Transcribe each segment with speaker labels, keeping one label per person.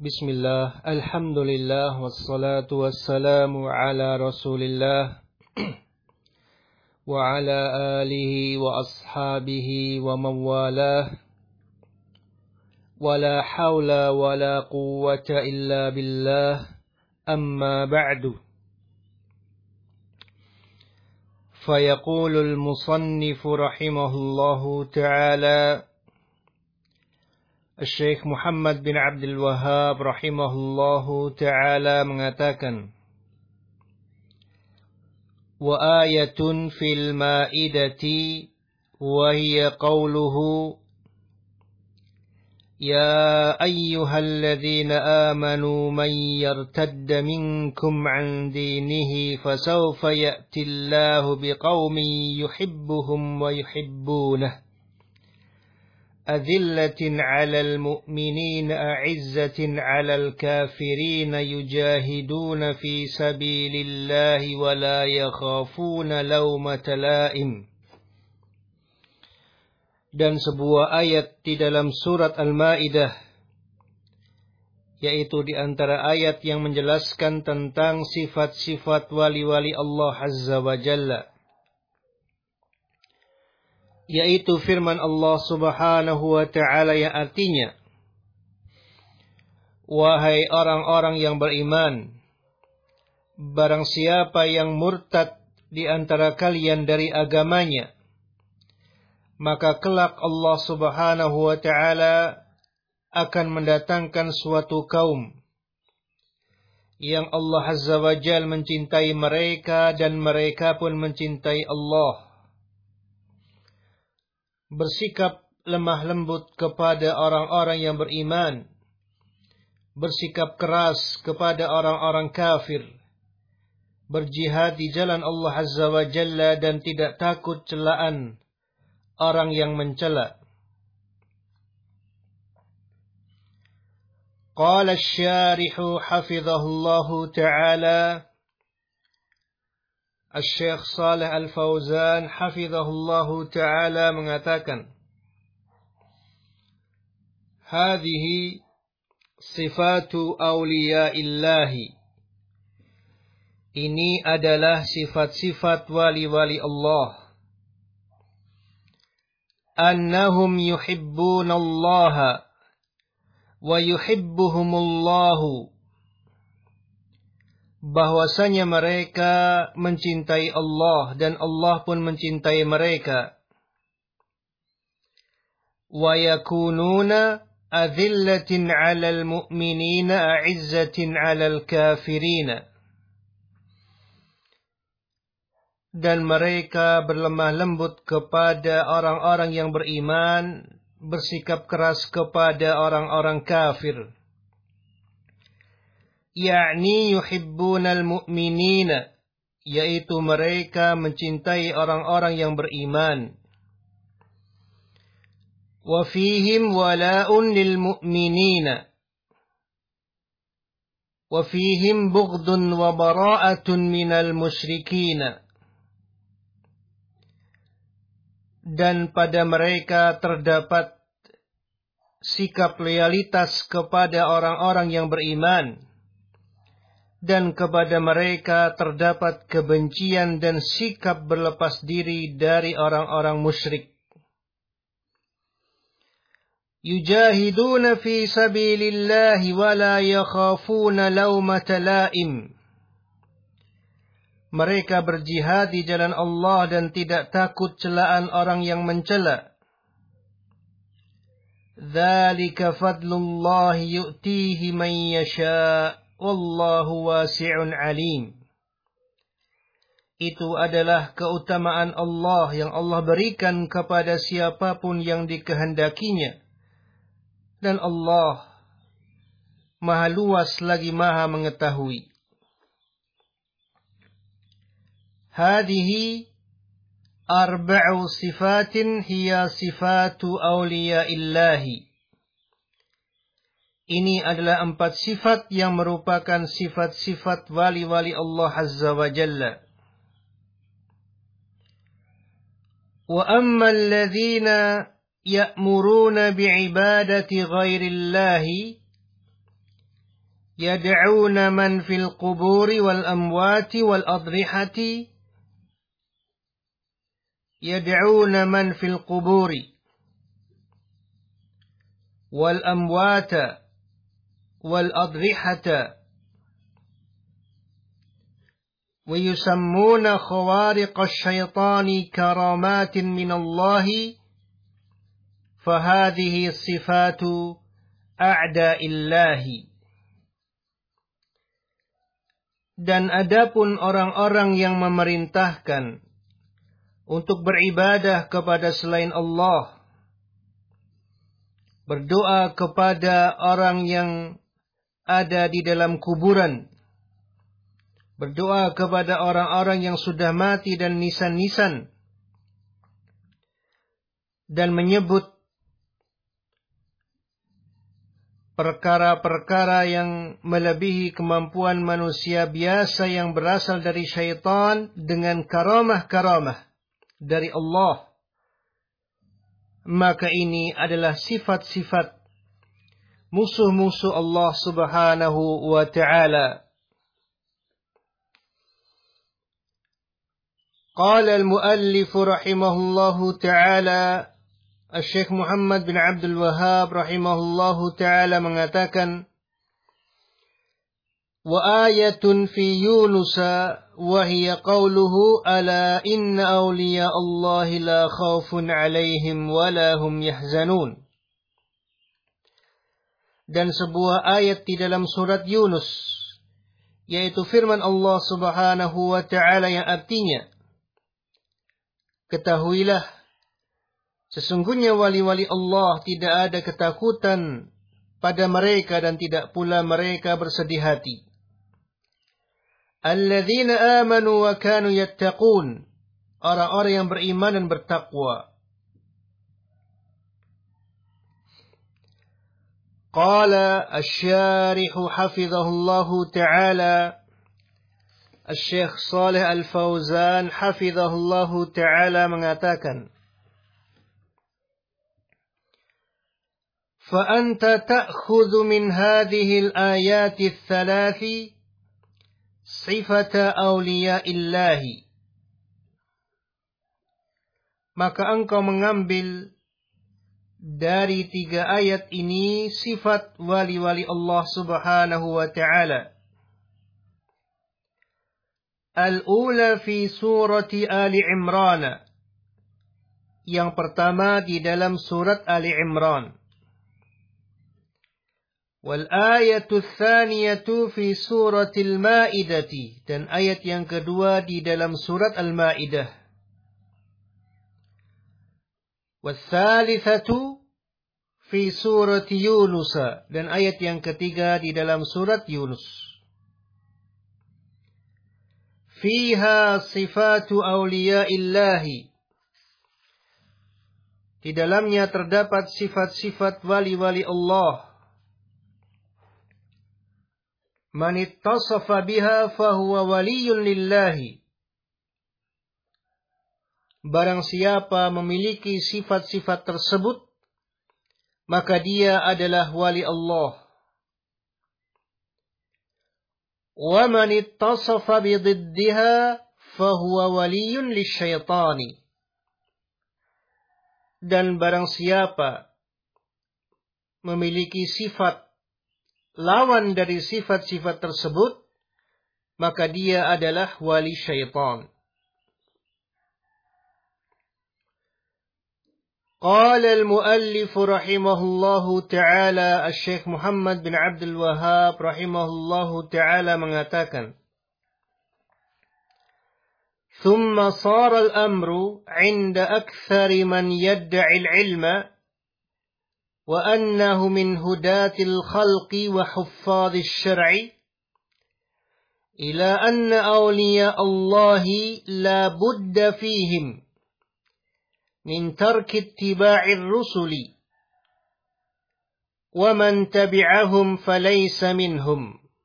Speaker 1: Bismillah, alhamdulillah, wassalatu wassalamu ala rasulillah wa ala alihi wa ashabihi wa mawalah wa la hawla wa la quwwata illa billah amma ba'du. Fayaqulul musannifu rahimahullahu ta'ala Syekh Muhammad bin Abdul Wahhab rahimahullahu ta'ala mengatakan, wa ayatun fil ma'idati wa hiya qawluhu ya ayyuhalladzina amanu man yartadda minkum an dinihi fasawfa ya'tillahu biqaumin yuhibbuhum wa yuhibbunah أذلة على المؤمنين أعزة على الكافرين يجاهدون في سبيل الله ولا يخافون لومة لائم. Dan sebuah ayat di dalam surat Al-Maidah, yaitu di antara ayat yang menjelaskan tentang sifat-sifat wali-wali Allah Azza wa Jalla, yaitu firman Allah Subhanahu wa ta'ala yang artinya, wahai orang-orang yang beriman, barang siapa yang murtad di antara kalian dari agamanya, maka kelak Allah Subhanahu wa ta'ala akan mendatangkan suatu kaum yang Allah Azza wa Jalla mencintai mereka dan mereka pun mencintai Allah, bersikap lemah lembut kepada orang-orang yang beriman, bersikap keras kepada orang-orang kafir, berjihad di jalan Allah Azza wa Jalla dan tidak takut celaan orang yang mencela. Qala asy-syarihu hafizahullahu ta'ala, Syekh Shalih Al-Fauzan hafizahullahu ta'ala mengatakan, hadhihi sifatu awliyaillahi, ini adalah sifat-sifat wali-wali Allah, annahum yuhibbunallaha wa yuhibbuhumullahu, bahwasanya mereka mencintai Allah dan Allah pun mencintai mereka. Wa yakununa adzillatin 'alal mu'minina a'izzatin 'alal kafirina, dan mereka berlemah lembut kepada orang-orang yang beriman, bersikap keras kepada orang-orang kafir. Yakni yuhibbunal mu'minina, yaitu mereka mencintai orang-orang yang beriman. Wa fihim wala'un lil mu'minina wa fihim bughdun wa bara'atun minal musyrikina, dan pada mereka terdapat sikap loyalitas kepada orang-orang yang beriman, dan kepada mereka terdapat kebencian dan sikap berlepas diri dari orang-orang musyrik. Yujahiduna fi sabilillahi wa la yakhafuna lawmata laim. Mereka berjihad di jalan Allah dan tidak takut celaan orang yang mencela. Dzalika fadlullahi yu'tihi man yasha'. Wallahu wasi'un alim. Itu adalah keutamaan Allah yang Allah berikan kepada siapapun yang dikehendakinya. Dan Allah Maha luas lagi Maha mengetahui. Hadhihi arba'u sifatin hiya sifatu awliyaillahi. Ini adalah 4 sifat yang merupakan sifat-sifat wali-wali Allah Azza wa Jalla. Wa ammal ladzina ya'muruna bi'ibadati ghairillahi yad'una man fil quburi wal amwati wal adrihati yad'una man fil quburi wal amwata wal adrihata wa yusammuna khawariqa asyaitani karamatin minallahi fahadhihi sifatu a'da'illahi. Dan adapun orang-orang yang memerintahkan untuk beribadah kepada selain Allah, berdoa kepada orang yang ada di dalam kuburan, berdoa kepada orang-orang yang sudah mati dan nisan-nisan, dan menyebut perkara-perkara yang melebihi kemampuan manusia biasa yang berasal dari syaitan dengan karamah-karamah dari Allah, maka ini adalah sifat-sifat musuh-musuh Allah subhanahu wa ta'ala. Qala al-muallif rahimahullahu ta'ala, Syekh Muhammad bin Abdul Wahhab rahimahullahu ta'ala mengatakan, wa ayatun fi Yunus wa hiya qawluhu ala inna awliya Allahi la khawfun alaihim wa la hum yahzanun. Dan sebuah ayat di dalam surat Yunus, yaitu firman Allah subhanahu wa ta'ala yang artinya, ketahuilah, sesungguhnya wali-wali Allah tidak ada ketakutan pada mereka dan tidak pula mereka bersedih hati. Alladzina amanu wa kanu yattaqun, orang-orang yang beriman dan bertakwa. Qala asy-syarihu hafizahullahu ta'ala, Syekh Shalih Al-Fauzan hafizahullahu ta'ala mengatakan, فأنت تأخذ من هذه الآيات الثلاث صفة أولياء الله. Maka engkau mengambil dari 3 ayat ini sifat wali-wali Allah subhanahu wa ta'ala. Al-ula fi surati Ali Imran. Yang pertama di dalam surat Ali Imran. والآية الثانية في سورة المائدة, dan ayat yang kedua di dalam surat Al-Maidah. والثالثة في سورة يونس, dan ayat yang ketiga di dalam surat Yunus. فيها صفات أولياء الله, di dalamnya terdapat sifat-sifat wali-wali Allah. Man ittasafa biha fahuwa waliyun lillahi. Barang siapa memiliki sifat-sifat tersebut, maka dia adalah wali Allah. Wa man ittasafa bididdiha fahuwa waliyun lisyaitani. Dan barang siapa memiliki sifat lawan dari sifat-sifat tersebut, maka dia adalah wali syaitan. Qala al-muallif rahimahullahu ta'ala, Syekh Muhammad bin Abdul Wahhab rahimahullahu ta'ala mengatakan, ثم صار الأمر عند أكثر من يدعي العلم وأنه من هداة الخلق وحفاظ الشرع إلى أن أولياء الله لا بد فيهم من ترك اتباع الرسل ومن تبعهم فليس منهم.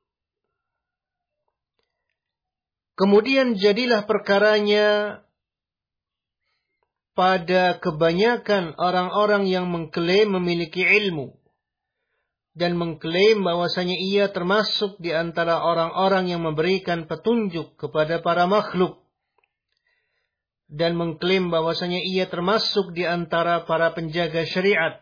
Speaker 1: Kemudian jadilah perkaranya pada kebanyakan orang-orang yang mengklaim memiliki ilmu dan mengklaim bahwasanya ia termasuk di antara orang-orang yang memberikan petunjuk kepada para makhluk, dan mengklaim bahwasanya ia termasuk di antara para penjaga syariat.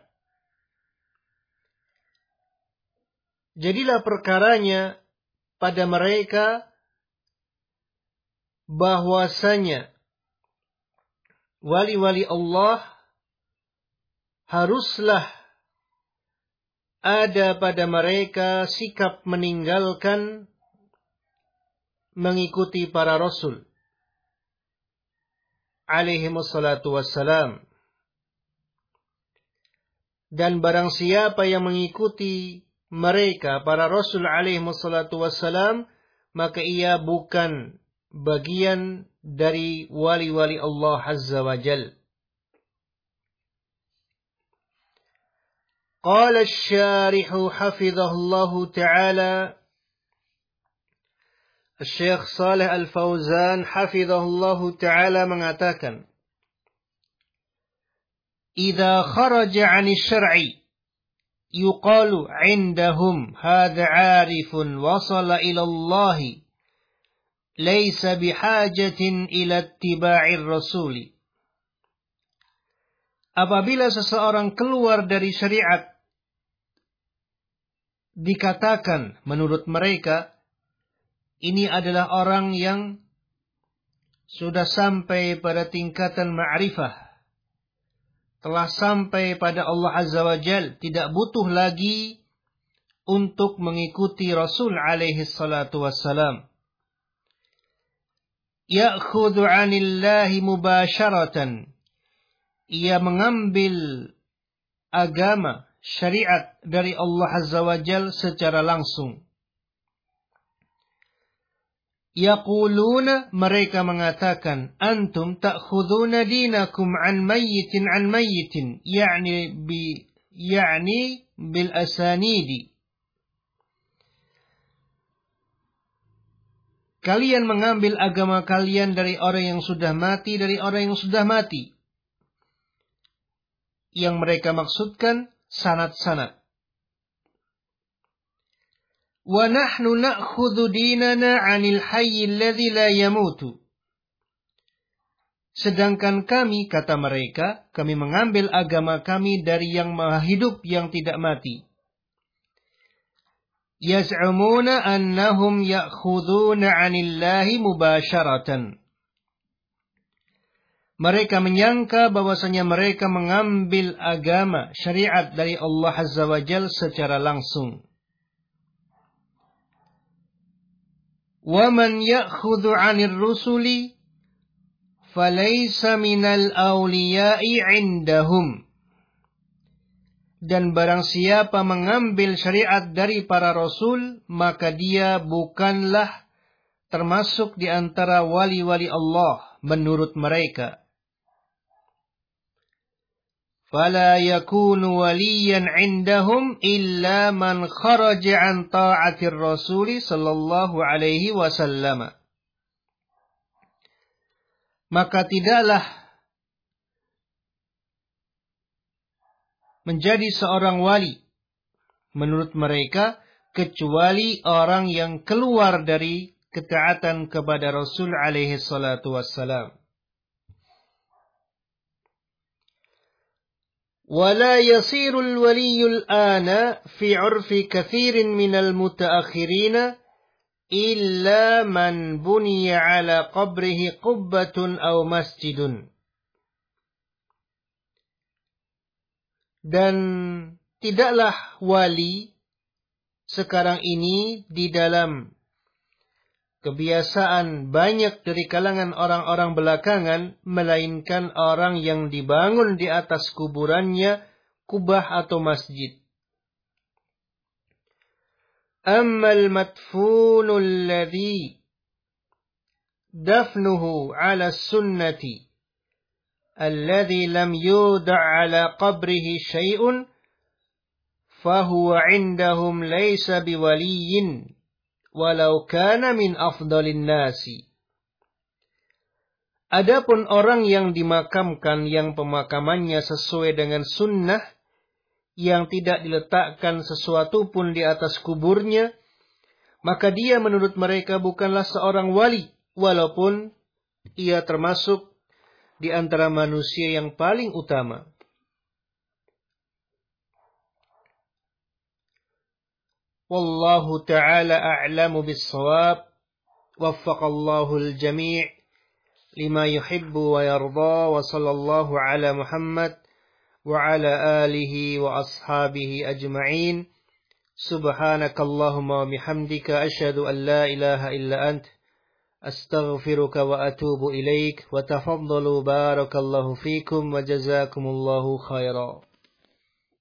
Speaker 1: Jadilah perkaranya pada mereka bahwasanya wali-wali Allah haruslah ada pada mereka sikap meninggalkan mengikuti para rasul alaihimussalatu wassalam. Dan barang siapa yang mengikuti mereka, para rasul alaihimussalatu wassalam, maka ia bukan bagian dari wali-wali Allah azza wa jal. Qala asy-syarihu hafizahullahu ta'ala, Syekh Shalih Al-Fauzan hafizahullahu ta'ala mengatakan, "Idza kharaja 'ani syar'i yuqalu 'indahum hadza 'arifun wasala ila Allah laysa bihajatin ila ittiba'ir rasuli." Apabila seseorang keluar dari syariat, dikatakan menurut mereka, ini adalah orang yang sudah sampai pada tingkatan ma'rifah, telah sampai pada Allah Azza wa Jal, tidak butuh lagi untuk mengikuti Rasul alaihi salatu wassalam. Ya'khudhu 'anillahi mubasharatan, ia mengambil agama, syariat dari Allah Azza wa Jal secara langsung. Yaquluna, mereka mengatakan, antum ta'khuduna dinakum an mayyitin, ya'ni bil asanidi. Kalian mengambil agama kalian dari orang yang sudah mati, dari orang yang sudah mati. Yang mereka maksudkan sanad-sanad. Wa nahnu na'khudhu dinana 'anil hayy alladhi la yamutu. Sedangkan kami, kata mereka, kami mengambil agama kami dari yang maha hidup yang tidak mati. Yaz'umuna annahum ya'khudhuna 'anillahi mubasharatan. Mereka menyangka bahwasanya mereka mengambil agama, syariat dari Allah Azza wa Jal secara langsung. وَمَنْ يَأْخُذُ عَنِ الرُّسُلِ فَلَيْسَ مِنَ الْأَوْلِيَاءِ عِنْدَهُمْ. Dan barang siapa mengambil syariat dari para rasul, maka dia bukanlah termasuk di antara wali-wali Allah menurut mereka. فَلَا يَكُونُ وَلِيًّا عِنْدَهُمْ إِلَّا مَنْ خَرَجَ عَنْ طَاعَةِ الرَّسُولِ صلى الله عليه وسلم. Maka tidaklah menjadi seorang wali menurut mereka kecuali orang yang keluar dari ketaatan kepada Rasul alaihi salatu wassalam. ولا يصير الولي الآن في عرف كثير من المتأخرين إلا من بني على قبره قبة أو مسجد. Dan tidaklah wali sekarang ini di dalam kebiasaan banyak dari kalangan orang-orang belakangan, melainkan orang yang dibangun di atas kuburannya kubah atau masjid. Ammal madfunu alladhi dafnuhu ala sunnati alladhi lam yuda' ala qabrihi syai'un fahuwa indahum laysa biwaliyin walau kana min afdalin nasi. Adapun orang yang dimakamkan yang pemakamannya sesuai dengan sunnah, yang tidak diletakkan sesuatu pun di atas kuburnya, maka dia menurut mereka bukanlah seorang wali, walaupun ia termasuk di antara manusia yang paling utama. Wallahu ta'ala a'lamu bis-shawab. Waffaqallahu al-jami' lima yuhibbu wa yarda, wa sallallahu ala Muhammad wa ala alihi wa ashabihi ajma'in. Subhanakallahumma wa bihamdika asyhadu an la ilaha illa ant astaghfiruka wa atubu ilaik. Wa tafaddalu barakallahu fikum wa jazakumullahu khairan.